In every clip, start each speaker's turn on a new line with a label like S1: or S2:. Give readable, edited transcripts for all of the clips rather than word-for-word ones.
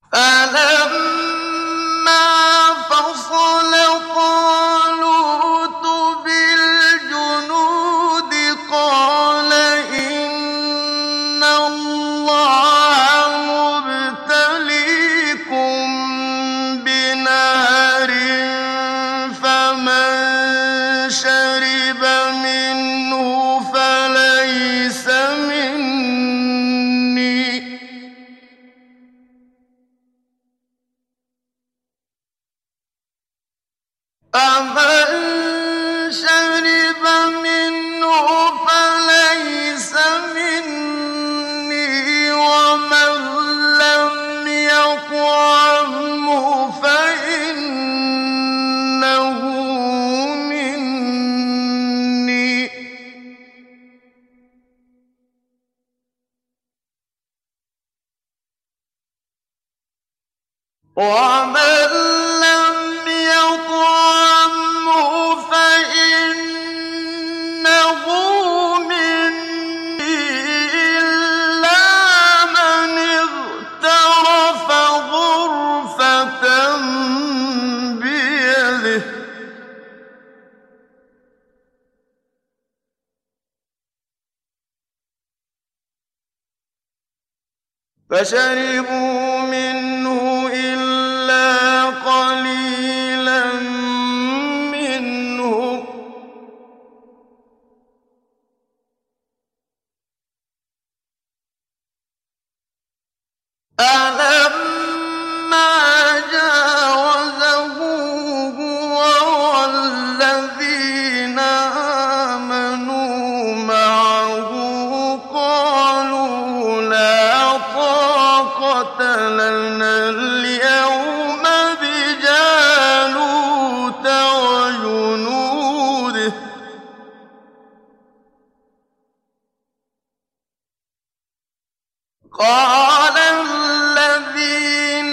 S1: فَلَمَّا فَصَلَ طَالُوتُ بِالْجُنُودِ قَالَ إِنَّ اللَّهَ مُبْتَلِيكُم بِنَهَرٍ فَمَن شَرِبَ مِنْهُ فَلَيْسَ مِنِّي وَمَن لَّمْ يَطْعَمْهُ فَإِنَّهُ مِنِّي إِلَّا مَنِ اغْتَرَفَ غُرْفَةً بِيَدِهِ ۚ فَشَرِبُوا مِنْهُ إِلَّا قَلِيلًا مِّنْهُمْ ۚ فَلَمَّا جَاوَزَهُ هُوَ وَالَّذِينَ آمَنُوا مَعَهُ قَالُوا لَا طَاقَةَ لَنَا الْيَوْمَ بِجَالُوتَ وَجُنُودِهِ ۚ قَالَ الَّذِينَ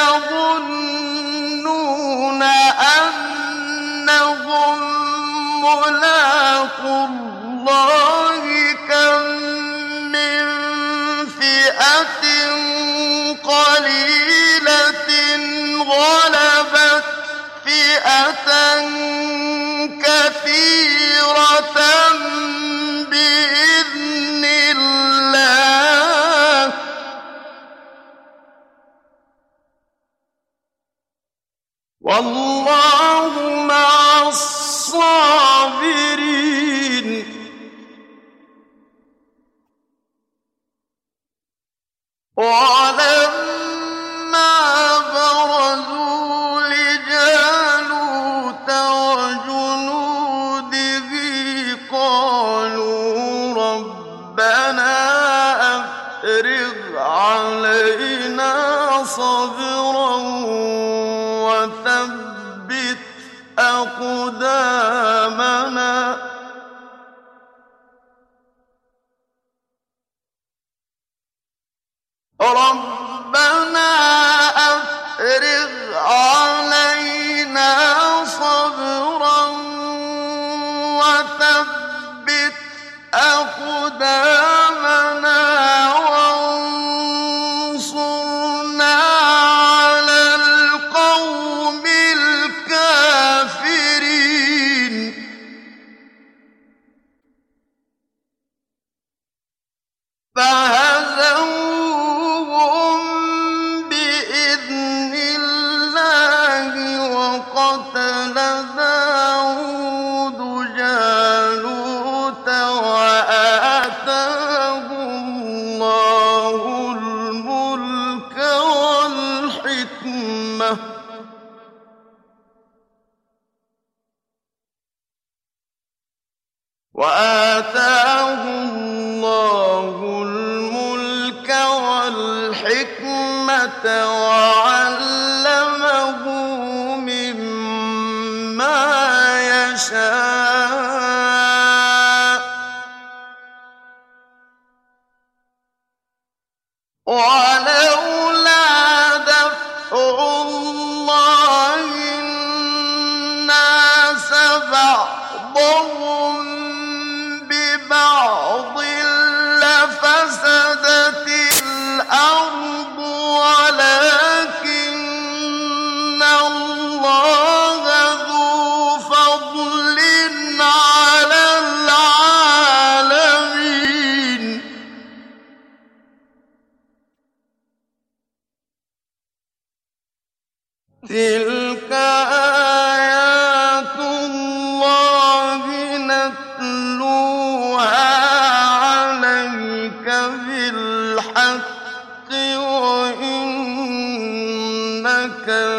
S1: يَظُنُّونَ أَنَّهُم مُّلَاقُو اللَّهِ كَم مِّن فِئَةٍ قَلِيلَةٍ غَلَبَتْ فِئَةً كَثِيرَةً بِإِذْنِ اللَّهِ ۗ وَاللَّهُ مَعَ الصَّابِرِينَ. وَلَمَّا بَرَزُوا لِجَالُوتَ وَجُنُودِهِ قَالُوا رَبَّنَا أَفْرِغْ عَلَيْنَا صَبْرًا وَثَبِّتْ أَقْدَامَنَا وَانصُرْنَا عَلَى الْقَوْمِ الْكَافِرِينَ. فَهَزَمُوهُم بِإِذْنِ اللَّهِ وَقَتَلَ دَاوُودُ جَالُوتَ وَآتَاهُ اللَّهُ الْمُلْكَ وَالْحِكْمَةَ وَعَلَّمَهُ مِمَّا يَشَاءُ ۗ وَلَوْلَا دَفْعُ اللَّهِ النَّاسَ بَعْضَهُم بِبَعْضٍ لَّفَسَدَتِ الْأَرْضُ وَلَٰكِنَّ تِلْكَ آيَاتُ اللَّهِ نَتْلُوهَا عَلَيْكَ بِالْحَقِّ وَإِنَّكَ